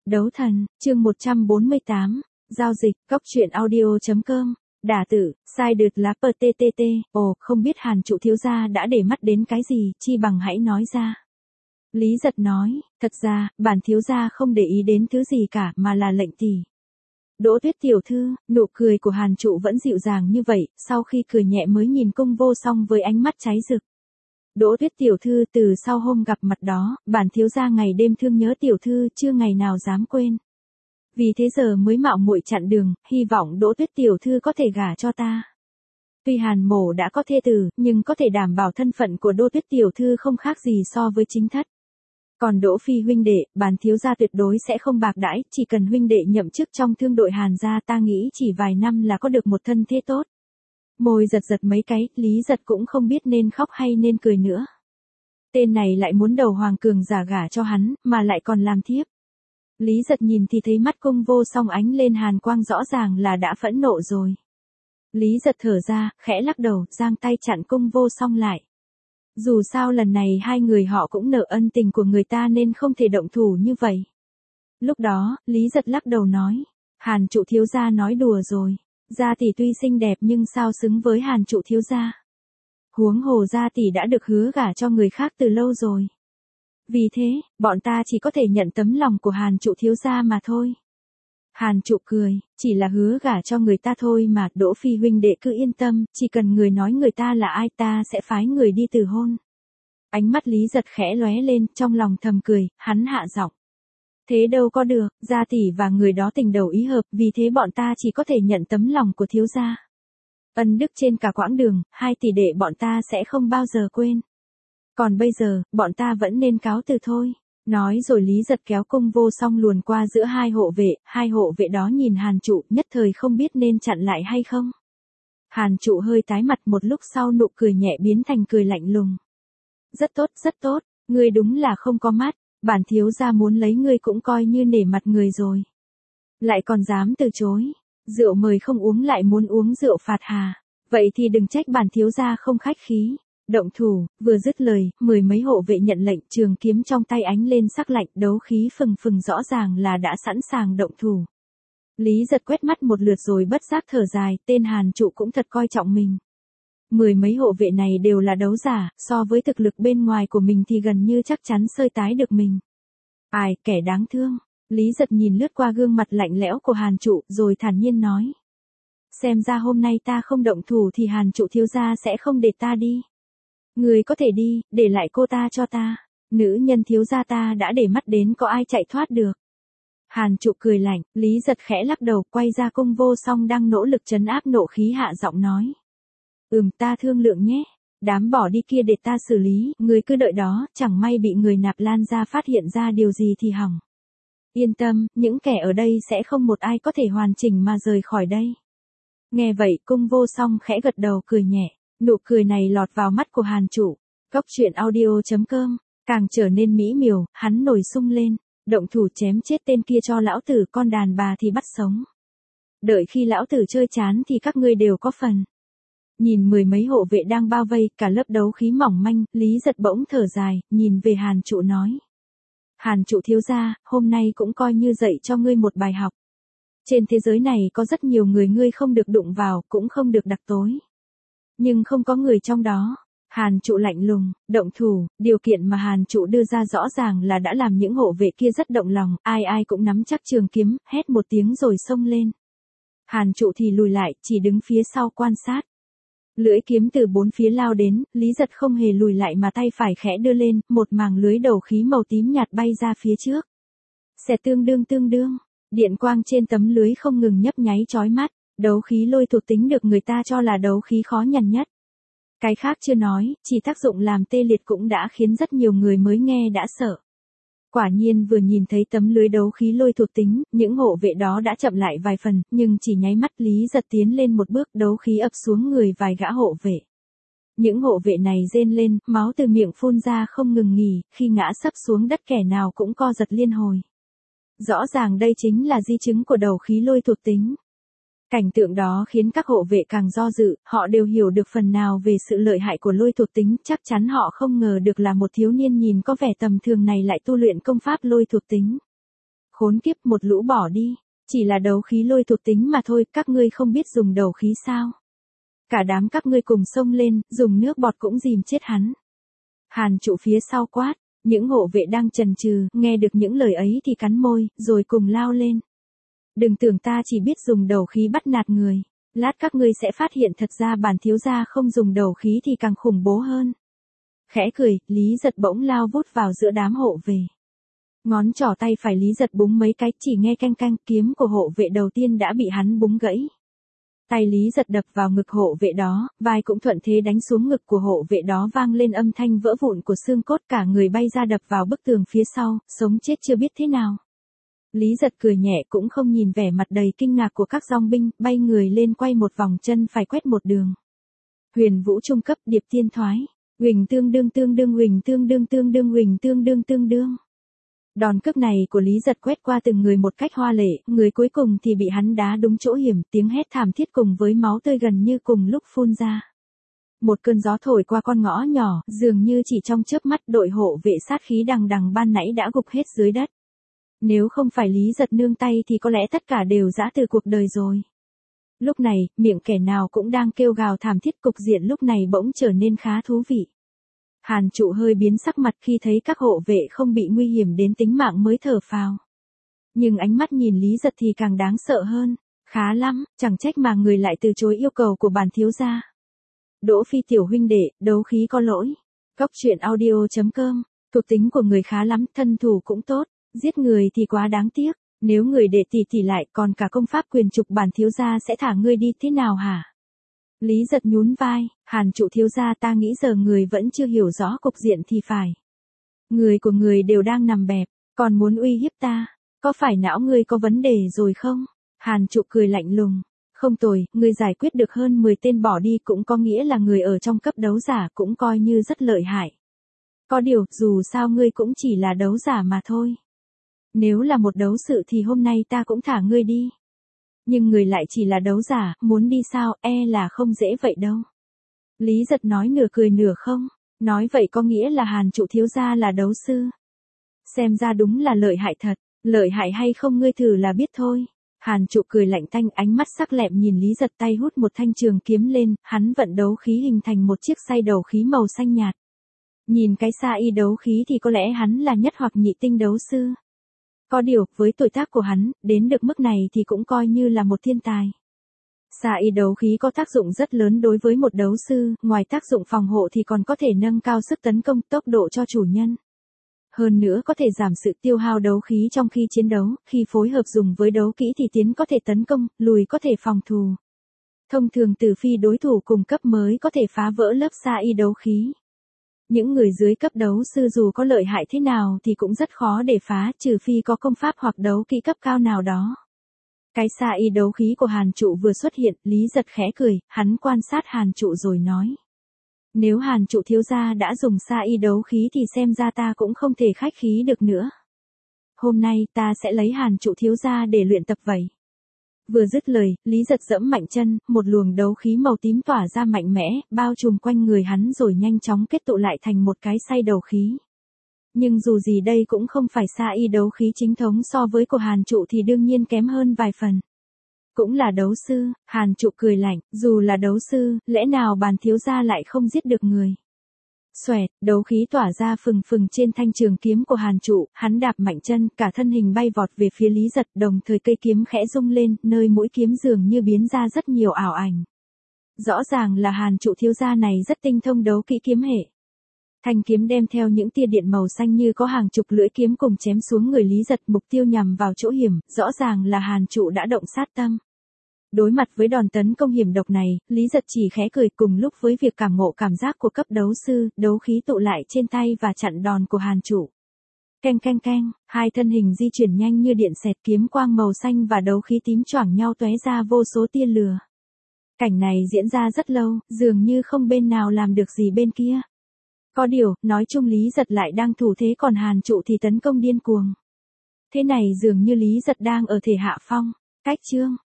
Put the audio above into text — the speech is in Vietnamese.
Đấu thần, chương 148, giao dịch, góc truyện audio.com, đả tử, sai đượt lá PTTT, ồ, không biết Hàn trụ thiếu gia đã để mắt đến cái gì, chi bằng hãy nói ra. Lý Giật nói, thật ra, bản thiếu gia không để ý đến thứ gì cả mà là lệnh tỷ. Đỗ Tuyết tiểu thư, nụ cười của Hàn trụ vẫn dịu dàng như vậy, sau khi cười nhẹ mới nhìn Cung Vô Song với ánh mắt cháy rực. Đỗ Tuyết tiểu thư, từ sau hôm gặp mặt đó, bản thiếu gia ngày đêm thương nhớ tiểu thư, chưa ngày nào dám quên. Vì thế giờ mới mạo muội chặn đường, hy vọng Đỗ Tuyết tiểu thư có thể gả cho ta. Tuy Hàn mổ đã có thê tử, nhưng có thể đảm bảo thân phận của Đỗ Tuyết tiểu thư không khác gì so với chính thất. Còn Đỗ Phi huynh đệ, bản thiếu gia tuyệt đối sẽ không bạc đãi, chỉ cần huynh đệ nhậm chức trong thương đội Hàn gia, ta nghĩ chỉ vài năm là có được một thân thế tốt. Môi giật giật mấy cái, Lý Giật cũng không biết nên khóc hay nên cười nữa. Tên này lại muốn đầu Hoàng Cường giả gả cho hắn, mà lại còn làm thiếp. Lý Giật nhìn thì thấy mắt Cung Vô Song ánh lên hàn quang, rõ ràng là đã phẫn nộ rồi. Lý Giật thở ra, khẽ lắc đầu, giang tay chặn Cung Vô Song lại. Dù sao lần này hai người họ cũng nợ ân tình của người ta nên không thể động thủ như vậy. Lúc đó, Lý Giật lắc đầu nói, Hàn trụ thiếu gia nói đùa rồi. Gia tỷ tuy xinh đẹp nhưng sao xứng với Hàn trụ thiếu gia. Huống hồ gia tỷ đã được hứa gả cho người khác từ lâu rồi. Vì thế, bọn ta chỉ có thể nhận tấm lòng của Hàn trụ thiếu gia mà thôi. Hàn trụ cười, chỉ là hứa gả cho người ta thôi mà, Đỗ Phi huynh đệ cứ yên tâm, chỉ cần người nói người ta là ai ta sẽ phái người đi từ hôn. Ánh mắt Lý Giật khẽ lóe lên, trong lòng thầm cười, hắn hạ giọng. Thế đâu có được, gia tỷ và người đó tình đầu ý hợp, vì thế bọn ta chỉ có thể nhận tấm lòng của thiếu gia. Ân đức trên cả quãng đường, hai tỷ đệ bọn ta sẽ không bao giờ quên. Còn bây giờ, bọn ta vẫn nên cáo từ thôi. Nói rồi Lý Giật kéo Cung Vô Song luồn qua giữa hai hộ vệ đó nhìn Hàn trụ, nhất thời không biết nên chặn lại hay không. Hàn trụ hơi tái mặt, một lúc sau nụ cười nhẹ biến thành cười lạnh lùng. Rất tốt, ngươi đúng là không có mắt. Bản thiếu gia muốn lấy ngươi cũng coi như nể mặt người rồi. Lại còn dám từ chối. Rượu mời không uống lại muốn uống rượu phạt hà. Vậy thì đừng trách bản thiếu gia không khách khí. Động thủ, vừa dứt lời, mười mấy hộ vệ nhận lệnh, trường kiếm trong tay ánh lên sắc lạnh, đấu khí phừng phừng, rõ ràng là đã sẵn sàng động thủ. Lý Giật quét mắt một lượt rồi bất giác thở dài, tên Hàn trụ cũng thật coi trọng mình. Mười mấy hộ vệ này đều là đấu giả, so với thực lực bên ngoài của mình thì gần như chắc chắn sơi tái được mình. Ai, kẻ đáng thương. Lý Giật nhìn lướt qua gương mặt lạnh lẽo của Hàn trụ, rồi thản nhiên nói. Xem ra hôm nay ta không động thủ thì Hàn trụ thiếu gia sẽ không để ta đi. Người có thể đi, để lại cô ta cho ta. Nữ nhân thiếu gia ta đã để mắt đến, có ai chạy thoát được. Hàn trụ cười lạnh, Lý Giật khẽ lắc đầu, quay ra Cung Vô Song đang nỗ lực trấn áp nộ khí, hạ giọng nói. Ta thương lượng nhé. Đám bỏ đi kia để ta xử lý, người cứ đợi đó, chẳng may bị người Nạp Lan gia phát hiện ra điều gì thì hỏng. Yên tâm, những kẻ ở đây sẽ không một ai có thể hoàn chỉnh mà rời khỏi đây. Nghe vậy, Cung Vô Song khẽ gật đầu cười nhẹ, nụ cười này lọt vào mắt của Hàn trụ. Góc truyện audio.com, càng trở nên mỹ miều, hắn nổi sung lên, động thủ chém chết tên kia cho lão tử, con đàn bà thì bắt sống. Đợi khi lão tử chơi chán thì các ngươi đều có phần. Nhìn mười mấy hộ vệ đang bao vây, cả lớp đấu khí mỏng manh, Lý Giật bỗng thở dài, nhìn về Hàn trụ nói. Hàn trụ thiếu gia, hôm nay cũng coi như dạy cho ngươi một bài học. Trên thế giới này có rất nhiều người ngươi không được đụng vào, cũng không được đặc tối. Nhưng không có người trong đó. Hàn trụ lạnh lùng, động thủ, điều kiện mà Hàn trụ đưa ra rõ ràng là đã làm những hộ vệ kia rất động lòng, ai cũng nắm chắc trường kiếm, hét một tiếng rồi xông lên. Hàn trụ thì lùi lại, chỉ đứng phía sau quan sát. Lưỡi kiếm từ bốn phía lao đến, Lý Giật không hề lùi lại mà tay phải khẽ đưa lên, một màng lưới đầu khí màu tím nhạt bay ra phía trước. Xẻ tương đương, điện quang trên tấm lưới không ngừng nhấp nháy chói mắt, đấu khí lôi thuộc tính được người ta cho là đấu khí khó nhằn nhất. Cái khác chưa nói, chỉ tác dụng làm tê liệt cũng đã khiến rất nhiều người mới nghe đã sợ. Quả nhiên vừa nhìn thấy tấm lưới đấu khí lôi thuộc tính, những hộ vệ đó đã chậm lại vài phần, nhưng chỉ nháy mắt Lý Giật tiến lên một bước, đấu khí ập xuống người vài gã hộ vệ. Những hộ vệ này rên lên, máu từ miệng phun ra không ngừng nghỉ, khi ngã sấp xuống đất kẻ nào cũng co giật liên hồi. Rõ ràng đây chính là di chứng của đấu khí lôi thuộc tính. Cảnh tượng đó khiến các hộ vệ càng do dự, họ đều hiểu được phần nào về sự lợi hại của lôi thuộc tính, chắc chắn họ không ngờ được là một thiếu niên nhìn có vẻ tầm thường này lại tu luyện công pháp lôi thuộc tính. Khốn kiếp, một lũ bỏ đi. Chỉ là đấu khí lôi thuộc tính mà thôi, các ngươi không biết dùng đấu khí sao? Cả đám các ngươi cùng xông lên, dùng nước bọt cũng dìm chết hắn. Hàn trụ phía sau quát, những hộ vệ đang chần chừ, nghe được những lời ấy thì cắn môi, rồi cùng lao lên. Đừng tưởng ta chỉ biết dùng đấu khí bắt nạt người. Lát các ngươi sẽ phát hiện thật ra bản thiếu gia không dùng đấu khí thì càng khủng bố hơn. Khẽ cười, Lý Giật bỗng lao vút vào giữa đám hộ vệ. Ngón trỏ tay phải Lý Giật búng mấy cái, chỉ nghe canh canh, kiếm của hộ vệ đầu tiên đã bị hắn búng gãy. Tay Lý Giật đập vào ngực hộ vệ đó, vai cũng thuận thế đánh xuống ngực của hộ vệ đó, vang lên âm thanh vỡ vụn của xương cốt, cả người bay ra đập vào bức tường phía sau, sống chết chưa biết thế nào. Lý Giật cười nhẹ cũng không nhìn vẻ mặt đầy kinh ngạc của các dòng binh, bay người lên quay một vòng, chân phải quét một đường. Huyền vũ trung cấp, điệp tiên thoái. Huỳnh tương đương tương đương, huỳnh tương đương tương đương, huỳnh tương đương tương đương. Đòn cước này của Lý Giật quét qua từng người một cách hoa lệ, người cuối cùng thì bị hắn đá đúng chỗ hiểm, tiếng hét thảm thiết cùng với máu tươi gần như cùng lúc phun ra. Một cơn gió thổi qua con ngõ nhỏ, dường như chỉ trong chớp mắt đội hộ vệ sát khí đằng đằng ban nãy đã gục hết dưới đất. Nếu không phải Lý Giật nương tay thì có lẽ tất cả đều giã từ cuộc đời rồi. Lúc này, miệng kẻ nào cũng đang kêu gào thảm thiết, cục diện lúc này bỗng trở nên khá thú vị. Hàn trụ hơi biến sắc mặt khi thấy các hộ vệ không bị nguy hiểm đến tính mạng mới thở phào. Nhưng ánh mắt nhìn Lý Giật thì càng đáng sợ hơn. Khá lắm, chẳng trách mà người lại từ chối yêu cầu của bản thiếu gia. Đỗ Phi tiểu huynh đệ, đấu khí có lỗi. Góc truyện audio.com, thuộc tính của người khá lắm, thân thủ cũng tốt, giết người thì quá đáng tiếc. Nếu người đệ tỷ lại còn cả công pháp quyền trục, bản thiếu gia sẽ thả ngươi đi thế nào hả? Lý Giật nhún vai, Hàn trụ thiếu gia, ta nghĩ giờ người vẫn chưa hiểu rõ cục diện thì phải. Người của người đều đang nằm bẹp, còn muốn uy hiếp ta, có phải não ngươi có vấn đề rồi không? Hàn trụ cười lạnh lùng, không tồi, ngươi giải quyết được hơn 10 tên bỏ đi cũng có nghĩa là người ở trong cấp đấu giả cũng coi như rất lợi hại. Có điều, dù sao ngươi cũng chỉ là đấu giả mà thôi. Nếu là một đấu sự thì hôm nay ta cũng thả ngươi đi. Nhưng người lại chỉ là đấu giả, muốn đi sao, là không dễ vậy đâu. Lý Giật nói nửa cười nửa không, nói vậy có nghĩa là Hàn trụ thiếu gia là đấu sư. Xem ra đúng là lợi hại thật, lợi hại hay không ngươi thử là biết thôi. Hàn trụ cười lạnh tanh, ánh mắt sắc lẹm nhìn Lý Giật, tay hút một thanh trường kiếm lên, hắn vận đấu khí hình thành một chiếc sai đấu khí màu xanh nhạt. Nhìn cái sa y đấu khí thì có lẽ hắn là nhất hoặc nhị tinh đấu sư. Có điều, với tuổi tác của hắn, đến được mức này thì cũng coi như là một thiên tài. Sa y đấu khí có tác dụng rất lớn đối với một đấu sư, ngoài tác dụng phòng hộ thì còn có thể nâng cao sức tấn công, tốc độ cho chủ nhân. Hơn nữa có thể giảm sự tiêu hao đấu khí trong khi chiến đấu, khi phối hợp dùng với đấu kỹ thì tiến có thể tấn công, lùi có thể phòng thủ. Thông thường trừ phi đối thủ cùng cấp mới có thể phá vỡ lớp sa y đấu khí. Những người dưới cấp đấu sư dù có lợi hại thế nào thì cũng rất khó để phá, trừ phi có công pháp hoặc đấu kỹ cấp cao nào đó. Cái sa y đấu khí của Hàn trụ vừa xuất hiện, Lý Giật khẽ cười, hắn quan sát Hàn trụ rồi nói. Nếu Hàn trụ thiếu gia đã dùng sa y đấu khí thì xem ra ta cũng không thể khách khí được nữa. Hôm nay ta sẽ lấy Hàn trụ thiếu gia để luyện tập vậy. Vừa dứt lời, Lý Giật giẫm mạnh chân, một luồng đấu khí màu tím tỏa ra mạnh mẽ, bao trùm quanh người hắn rồi nhanh chóng kết tụ lại thành một cái sai đấu khí. Nhưng dù gì đây cũng không phải sa y đấu khí chính thống, so với của Hàn trụ thì đương nhiên kém hơn vài phần. Cũng là đấu sư, Hàn trụ cười lạnh, dù là đấu sư, lẽ nào bản thiếu gia lại không giết được người. Xoẹt, đấu khí tỏa ra phừng phừng trên thanh trường kiếm của Hàn trụ, hắn đạp mạnh chân, cả thân hình bay vọt về phía Lý Giật, đồng thời cây kiếm khẽ rung lên, nơi mũi kiếm dường như biến ra rất nhiều ảo ảnh. Rõ ràng là Hàn trụ thiếu gia này rất tinh thông đấu kỹ kiếm hệ. Thanh kiếm đem theo những tia điện màu xanh như có hàng chục lưỡi kiếm cùng chém xuống người Lý Giật, mục tiêu nhằm vào chỗ hiểm, rõ ràng là Hàn trụ đã động sát tâm. Đối mặt với đòn tấn công hiểm độc này, Lý Giật chỉ khẽ cười, cùng lúc với việc cảm ngộ cảm giác của cấp đấu sư, đấu khí tụ lại trên tay và chặn đòn của Hàn trụ. Keng keng keng, hai thân hình di chuyển nhanh như điện xẹt, kiếm quang màu xanh và đấu khí tím choảng nhau tóe ra vô số tia lửa. Cảnh này diễn ra rất lâu, dường như không bên nào làm được gì bên kia. Có điều, nói chung Lý Giật lại đang thủ thế, còn Hàn trụ thì tấn công điên cuồng. Thế này dường như Lý Giật đang ở thể hạ phong. Cách chương